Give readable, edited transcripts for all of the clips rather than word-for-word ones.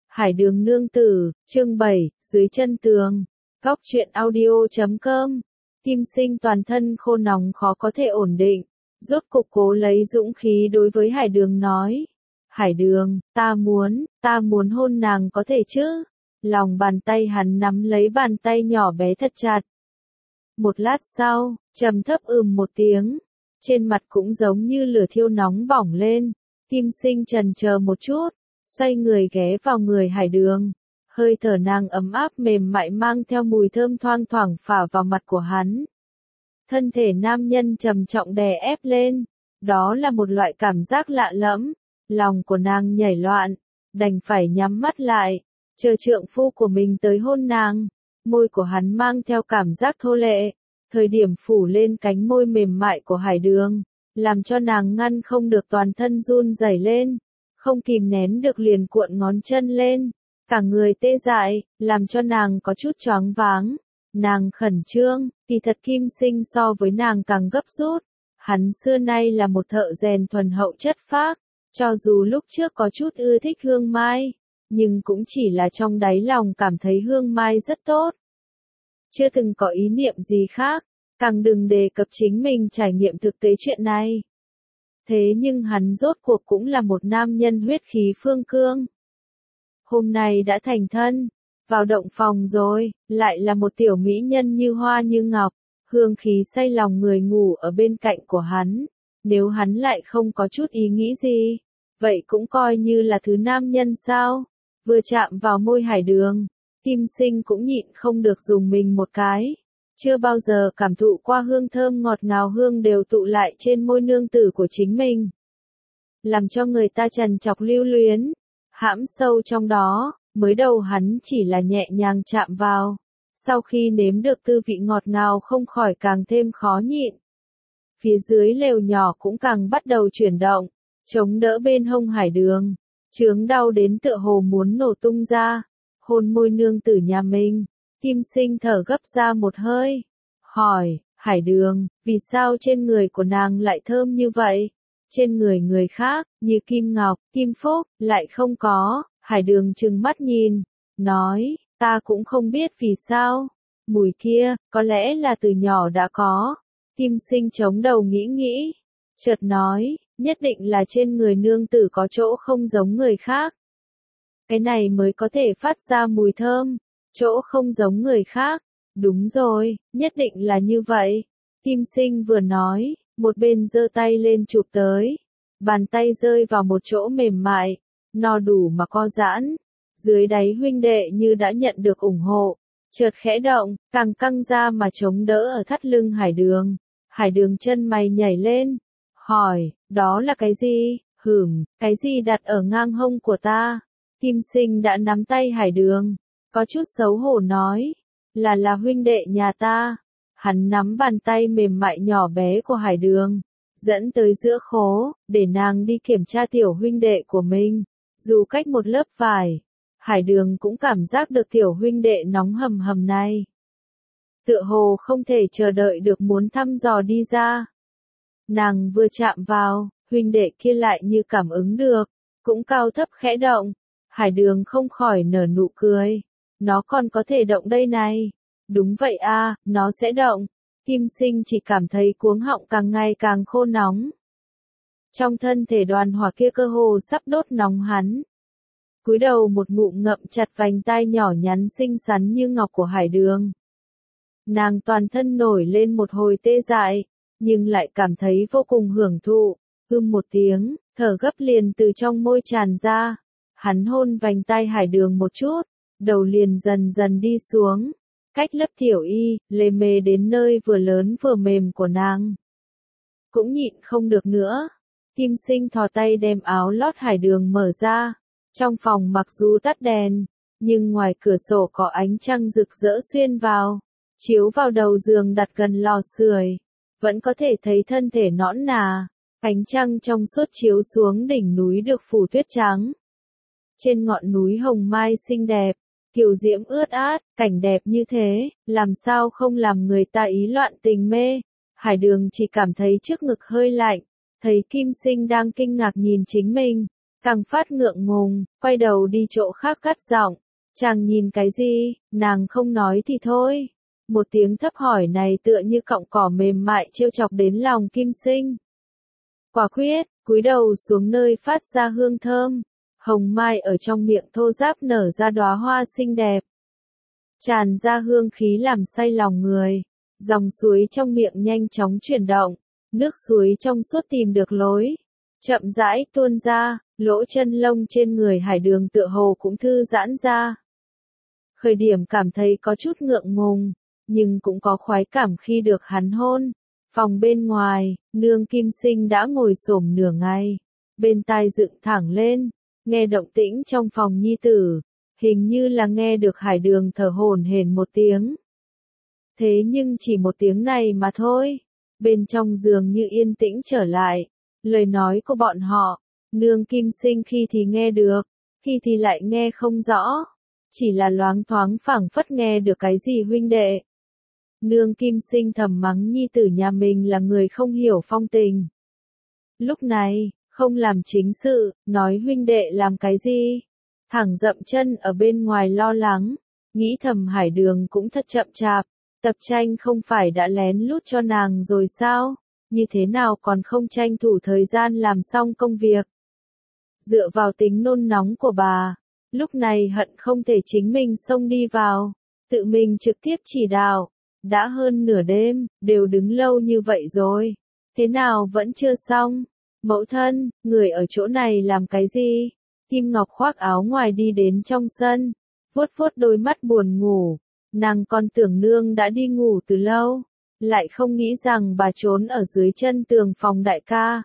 Hải Đường nương tử, chương 7, dưới chân tường. Góc truyện audio.com. Kim Sinh toàn thân khô nóng khó có thể ổn định, rốt cục cố lấy dũng khí đối với Hải Đường nói. Hải Đường, ta muốn hôn nàng có thể chứ? Lòng bàn tay hắn nắm lấy bàn tay nhỏ bé thật chặt. Một lát sau, trầm thấp một tiếng, trên mặt cũng giống như lửa thiêu nóng bỏng lên. Kim Sinh chần chờ một chút, xoay người ghé vào người Hải Đường. Hơi thở nàng ấm áp mềm mại mang theo mùi thơm thoang thoảng phả vào mặt của hắn. Thân thể nam nhân trầm trọng đè ép lên, đó là một loại cảm giác lạ lẫm, lòng của nàng nhảy loạn, đành phải nhắm mắt lại, chờ trượng phu của mình tới hôn nàng. Môi của hắn mang theo cảm giác thô lệ, thời điểm phủ lên cánh môi mềm mại của Hải Đường, làm cho nàng ngăn không được toàn thân run rẩy lên, không kìm nén được liền cuộn ngón chân lên, cả người tê dại, làm cho nàng có chút choáng váng. Nàng khẩn trương, kỳ thật Kim Sinh so với nàng càng gấp rút. Hắn xưa nay là một thợ rèn thuần hậu chất phác, cho dù lúc trước có chút ưa thích hương mai, nhưng cũng chỉ là trong đáy lòng cảm thấy hương mai rất tốt. Chưa từng có ý niệm gì khác, càng đừng đề cập chính mình trải nghiệm thực tế chuyện này. Thế nhưng hắn rốt cuộc cũng là một nam nhân huyết khí phương cương. Hôm nay đã thành thân, vào động phòng rồi, lại là một tiểu mỹ nhân như hoa như ngọc, hương khí say lòng người ngủ ở bên cạnh của hắn. Nếu hắn lại không có chút ý nghĩ gì, vậy cũng coi như là thứ nam nhân sao? Vừa chạm vào môi Hải Đường, Kim Sinh cũng nhịn không được dùng mình một cái. Chưa bao giờ cảm thụ qua hương thơm ngọt ngào hương đều tụ lại trên môi nương tử của chính mình. Làm cho người ta trằn trọc lưu luyến, hãm sâu trong đó, mới đầu hắn chỉ là nhẹ nhàng chạm vào. Sau khi nếm được tư vị ngọt ngào không khỏi càng thêm khó nhịn. Phía dưới lều nhỏ cũng càng bắt đầu chuyển động, chống đỡ bên hông Hải Đường. Chướng đau đến tựa hồ muốn nổ tung ra, hôn môi nương tử nhà mình. Kim Sinh thở gấp ra một hơi, hỏi, Hải Đường, vì sao trên người của nàng lại thơm như vậy? Trên người người khác, như Kim Ngọc, Kim Phúc, lại không có. Hải Đường trừng mắt nhìn, nói, ta cũng không biết vì sao. Mùi kia, có lẽ là từ nhỏ đã có. Kim Sinh chống đầu nghĩ, chợt nói, nhất định là trên người nương tử có chỗ không giống người khác. Cái này mới có thể phát ra mùi thơm. Chỗ không giống người khác. Đúng rồi, nhất định là như vậy. Kim Sinh vừa nói, một bên giơ tay lên chụp tới. Bàn tay rơi vào một chỗ mềm mại, no đủ mà co giãn. Dưới đáy huynh đệ như đã nhận được ủng hộ, chợt khẽ động, càng căng ra mà chống đỡ ở thắt lưng Hải Đường. Hải Đường chân mày nhảy lên, hỏi, đó là cái gì? Cái gì đặt ở ngang hông của ta? Kim Sinh đã nắm tay Hải Đường, có chút xấu hổ nói, là huynh đệ nhà ta. Hắn nắm bàn tay mềm mại nhỏ bé của Hải Đường, dẫn tới giữa khố, để nàng đi kiểm tra tiểu huynh đệ của mình. Dù cách một lớp vải, Hải Đường cũng cảm giác được tiểu huynh đệ nóng hầm hầm này. Tựa hồ không thể chờ đợi được muốn thăm dò đi ra. Nàng vừa chạm vào, huynh đệ kia lại như cảm ứng được, cũng cao thấp khẽ động. Hải Đường không khỏi nở nụ cười. Nó còn có thể động đây này. Đúng vậy a, nó sẽ động. Kim Sinh chỉ cảm thấy cuống họng càng ngày càng khô nóng. Trong thân thể đoàn hỏa kia cơ hồ sắp đốt nóng hắn. Cúi đầu một ngụm ngậm chặt vành tai nhỏ nhắn xinh xắn như ngọc của Hải Đường. Nàng toàn thân nổi lên một hồi tê dại, nhưng lại cảm thấy vô cùng hưởng thụ. Một tiếng, thở gấp liền từ trong môi tràn ra. Hắn hôn vành tai Hải Đường một chút, đầu liền dần dần đi xuống, cách lớp thiểu y, lề mề đến nơi vừa lớn vừa mềm của nàng. Cũng nhịn không được nữa. Kim Sinh thò tay đem áo lót Hải Đường mở ra. Trong phòng mặc dù tắt đèn, nhưng ngoài cửa sổ có ánh trăng rực rỡ xuyên vào, chiếu vào đầu giường đặt gần lò sưởi, vẫn có thể thấy thân thể nõn nà. Ánh trăng trong suốt chiếu xuống đỉnh núi được phủ tuyết trắng. Trên ngọn núi hồng mai xinh đẹp, kiều diễm ướt át, cảnh đẹp như thế, làm sao không làm người ta ý loạn tình mê. Hải Đường chỉ cảm thấy trước ngực hơi lạnh, thấy Kim Sinh đang kinh ngạc nhìn chính mình, càng phát ngượng ngùng, quay đầu đi chỗ khác cắt giọng. Chàng nhìn cái gì, nàng không nói thì thôi. Một tiếng thấp hỏi này tựa như cọng cỏ mềm mại trêu chọc đến lòng Kim Sinh. Quả quyết, cúi đầu xuống nơi phát ra hương thơm. Hồng mai ở trong miệng thô ráp nở ra đóa hoa xinh đẹp. Tràn ra hương khí làm say lòng người. Dòng suối trong miệng nhanh chóng chuyển động. Nước suối trong suốt tìm được lối. Chậm rãi tuôn ra, lỗ chân lông trên người Hải Đường tựa hồ cũng thư giãn ra. Khởi điểm cảm thấy có chút ngượng ngùng, nhưng cũng có khoái cảm khi được hắn hôn. Phòng bên ngoài, nương Kim Sinh đã ngồi xổm nửa ngày, bên tai dựng thẳng lên, nghe động tĩnh trong phòng nhi tử, hình như là nghe được Hải Đường thở hổn hển một tiếng. Thế nhưng chỉ một tiếng này mà thôi, bên trong giường như yên tĩnh trở lại, lời nói của bọn họ, nương Kim Sinh khi thì nghe được, khi thì lại nghe không rõ, chỉ là loáng thoáng phảng phất nghe được cái gì huynh đệ. Nương Kim Sinh thầm mắng nhi tử nhà mình là người không hiểu phong tình. Lúc này, không làm chính sự, nói huynh đệ làm cái gì? Thẳng dậm chân ở bên ngoài lo lắng, nghĩ thầm Hải Đường cũng thật chậm chạp, tập tranh không phải đã lén lút cho nàng rồi sao? Như thế nào còn không tranh thủ thời gian làm xong công việc? Dựa vào tính nôn nóng của bà, lúc này hận không thể chính mình xông đi vào, tự mình trực tiếp chỉ đạo. Đã hơn nửa đêm, đều đứng lâu như vậy rồi. Thế nào vẫn chưa xong? Mẫu thân, người ở chỗ này làm cái gì? Kim Ngọc khoác áo ngoài đi đến trong sân, vuốt vuốt đôi mắt buồn ngủ. Nàng còn tưởng nương đã đi ngủ từ lâu, lại không nghĩ rằng bà trốn ở dưới chân tường phòng đại ca.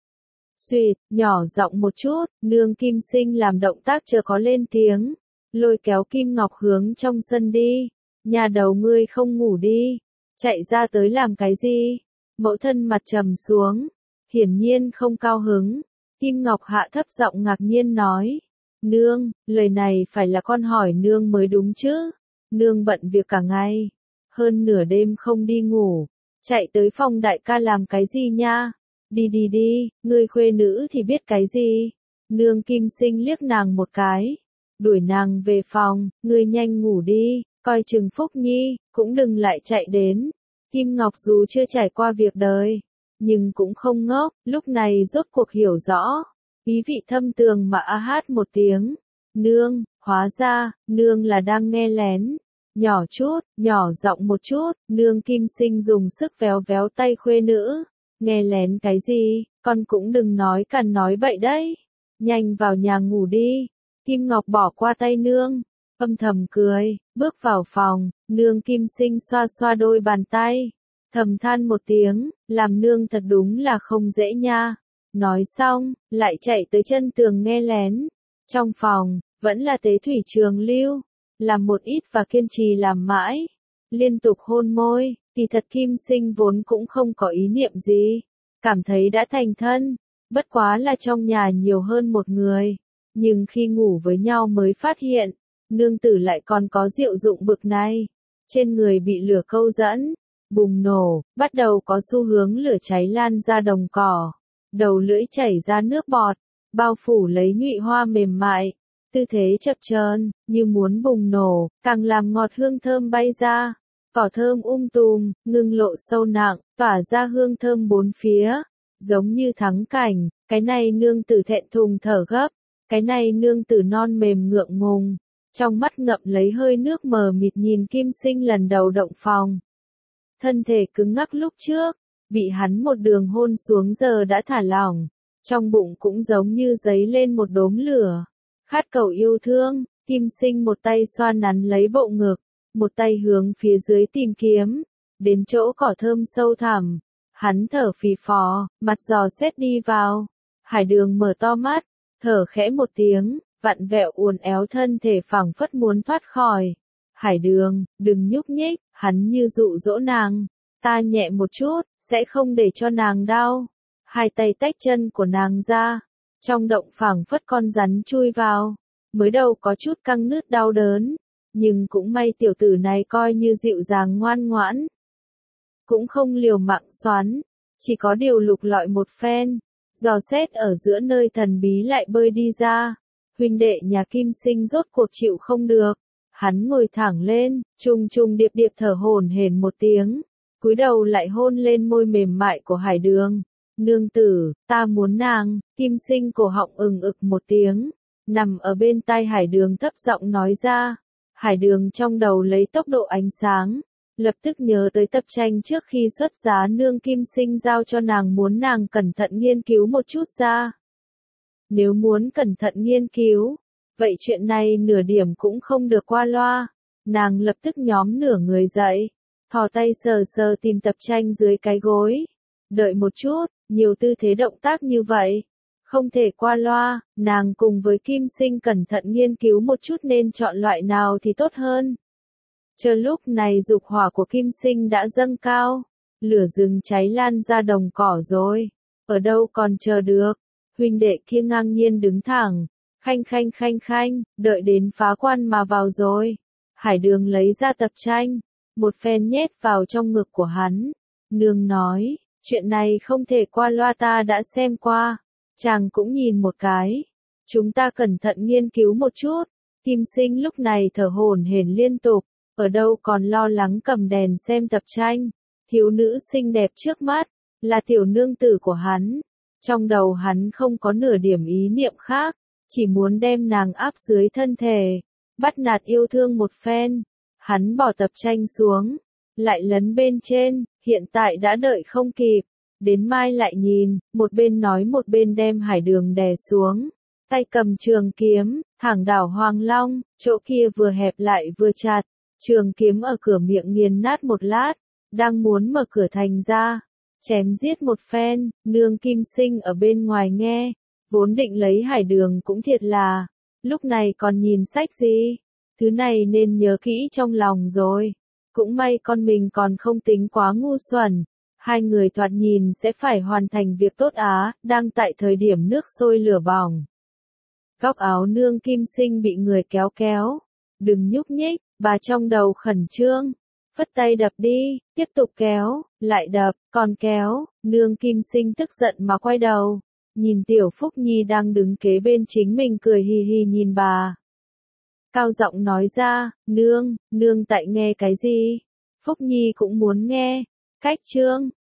Xuyệt, nhỏ giọng một chút, nương Kim Sinh làm động tác chờ có lên tiếng, lôi kéo Kim Ngọc hướng trong sân đi. Nhà đầu ngươi không ngủ đi, chạy ra tới làm cái gì? Mẫu thân mặt trầm xuống, hiển nhiên không cao hứng. Kim Ngọc hạ thấp giọng ngạc nhiên nói, nương, lời này phải là con hỏi nương mới đúng chứ? Nương bận việc cả ngày, hơn nửa đêm không đi ngủ, chạy tới phòng đại ca làm cái gì nha? Đi đi đi, ngươi khuê nữ thì biết cái gì? Nương Kim Sinh liếc nàng một cái, đuổi nàng về phòng, ngươi nhanh ngủ đi. Coi chừng Phúc Nhi, cũng đừng lại chạy đến. Kim Ngọc dù chưa trải qua việc đời, nhưng cũng không ngốc, lúc này rốt cuộc hiểu rõ. Ý vị thâm tường mà a hát một tiếng. Nương, hóa ra, nương là đang nghe lén. Nhỏ chút, nhỏ giọng một chút, nương Kim Sinh dùng sức véo véo tay khuê nữ. Nghe lén cái gì, con cũng đừng nói cằn nói bậy đấy. Nhanh vào nhà ngủ đi. Kim Ngọc bỏ qua tay nương. Âm thầm cười, bước vào phòng, nương Kim Sinh xoa xoa đôi bàn tay, thầm than một tiếng, làm nương thật đúng là không dễ nha. Nói xong, lại chạy tới chân tường nghe lén. Trong phòng, vẫn là Tế Thủy Trường Lưu, làm một ít và kiên trì làm mãi, liên tục hôn môi, kỳ thật Kim Sinh vốn cũng không có ý niệm gì, cảm thấy đã thành thân, bất quá là trong nhà nhiều hơn một người, nhưng khi ngủ với nhau mới phát hiện. Nương tử lại còn có diệu dụng bực này. Trên người bị lửa câu dẫn, bùng nổ, bắt đầu có xu hướng lửa cháy lan ra đồng cỏ. Đầu lưỡi chảy ra nước bọt, bao phủ lấy nhụy hoa mềm mại. Tư thế chập chờn như muốn bùng nổ, càng làm ngọt hương thơm bay ra. Cỏ thơm tùm, ngưng lộ sâu nặng, tỏa ra hương thơm bốn phía. Giống như thắng cảnh, cái này nương tử thẹn thùng thở gấp. Cái này nương tử non mềm ngượng ngùng. Trong mắt ngậm lấy hơi nước mờ mịt nhìn Kim Sinh lần đầu động phòng. Thân thể cứng ngắc lúc trước, bị hắn một đường hôn xuống giờ đã thả lỏng. Trong bụng cũng giống như dấy lên một đốm lửa. Khát cầu yêu thương, Kim Sinh một tay xoa nắn lấy bộ ngực, một tay hướng phía dưới tìm kiếm. Đến chỗ cỏ thơm sâu thẳm, hắn thở phì phò, mặt dò xét đi vào. Hải Đường mở to mắt, thở khẽ một tiếng. Vặn vẹo uốn éo thân thể phảng phất muốn thoát khỏi. Hải Đường, đừng nhúc nhích, hắn như dụ dỗ nàng. Ta nhẹ một chút, sẽ không để cho nàng đau. Hai tay tách chân của nàng ra. Trong động phảng phất con rắn chui vào. Mới đầu có chút căng nứt đau đớn. Nhưng cũng may tiểu tử này coi như dịu dàng ngoan ngoãn. Cũng không liều mạng xoắn. Chỉ có điều lục lọi một phen. dò xét ở giữa nơi thần bí lại bơi đi ra. Huynh đệ nhà Kim Sinh rốt cuộc chịu không được. Hắn ngồi thẳng lên, trùng trùng điệp điệp thở hổn hển một tiếng, cúi đầu lại hôn lên môi mềm mại của Hải Đường. Nương tử, ta muốn nàng. Kim Sinh cổ họng ực một tiếng, nằm ở bên tai Hải Đường thấp giọng nói ra. Hải Đường trong đầu lấy tốc độ ánh sáng, lập tức nhớ tới tập tranh trước khi xuất giá nương Kim Sinh giao cho nàng, muốn nàng cẩn thận nghiên cứu một chút ra. Nếu muốn cẩn thận nghiên cứu, vậy chuyện này nửa điểm cũng không được qua loa. Nàng lập tức nhóm nửa người dậy, thò tay sờ sờ tìm tập tranh dưới cái gối. Đợi một chút, nhiều tư thế động tác như vậy, không thể qua loa. Nàng cùng với Kim Sinh cẩn thận nghiên cứu một chút nên chọn loại nào thì tốt hơn. Chờ lúc này dục hỏa của Kim Sinh đã dâng cao, lửa rừng cháy lan ra đồng cỏ rồi. Ở đâu còn chờ được, huynh đệ kia ngang nhiên đứng thẳng, khanh, đợi đến phá quan mà vào rồi. Hải Đường lấy ra tập tranh, một phen nhét vào trong ngực của hắn. Nương nói, chuyện này không thể qua loa, ta đã xem qua. Chàng cũng nhìn một cái. Chúng ta cẩn thận nghiên cứu một chút. Kim Sinh lúc này thở hổn hển liên tục, ở đâu còn lo lắng cầm đèn xem tập tranh. Thiếu nữ xinh đẹp trước mắt, là tiểu nương tử của hắn. Trong đầu hắn không có nửa điểm ý niệm khác, chỉ muốn đem nàng áp dưới thân thể, bắt nạt yêu thương một phen. Hắn bỏ tập tranh xuống, lại lấn bên trên, hiện tại đã đợi không kịp, đến mai lại nhìn. Một bên nói một bên đem Hải Đường đè xuống, tay cầm trường kiếm, thẳng đảo Hoàng Long, chỗ kia vừa hẹp lại vừa chặt, trường kiếm ở cửa miệng nghiền nát một lát, đang muốn mở cửa thành ra, chém giết một phen. Nương Kim Sinh ở bên ngoài nghe, vốn định lấy Hải Đường cũng thiệt là, lúc này còn nhìn sách gì, thứ này nên nhớ kỹ trong lòng rồi. Cũng may con mình còn không tính quá ngu xuẩn, hai người thoạt nhìn sẽ phải hoàn thành việc tốt á. Đang tại thời điểm nước sôi lửa bỏng, góc áo nương Kim Sinh bị người kéo kéo, đừng nhúc nhích. Bà trong đầu khẩn trương, phất tay đập đi, tiếp tục kéo, lại đập, còn kéo. Nương Kim Sinh tức giận mà quay đầu, nhìn Tiểu Phúc Nhi đang đứng kế bên chính mình cười hì hì nhìn bà. Cao giọng nói ra, nương tại nghe cái gì? Phúc Nhi cũng muốn nghe. Cách chương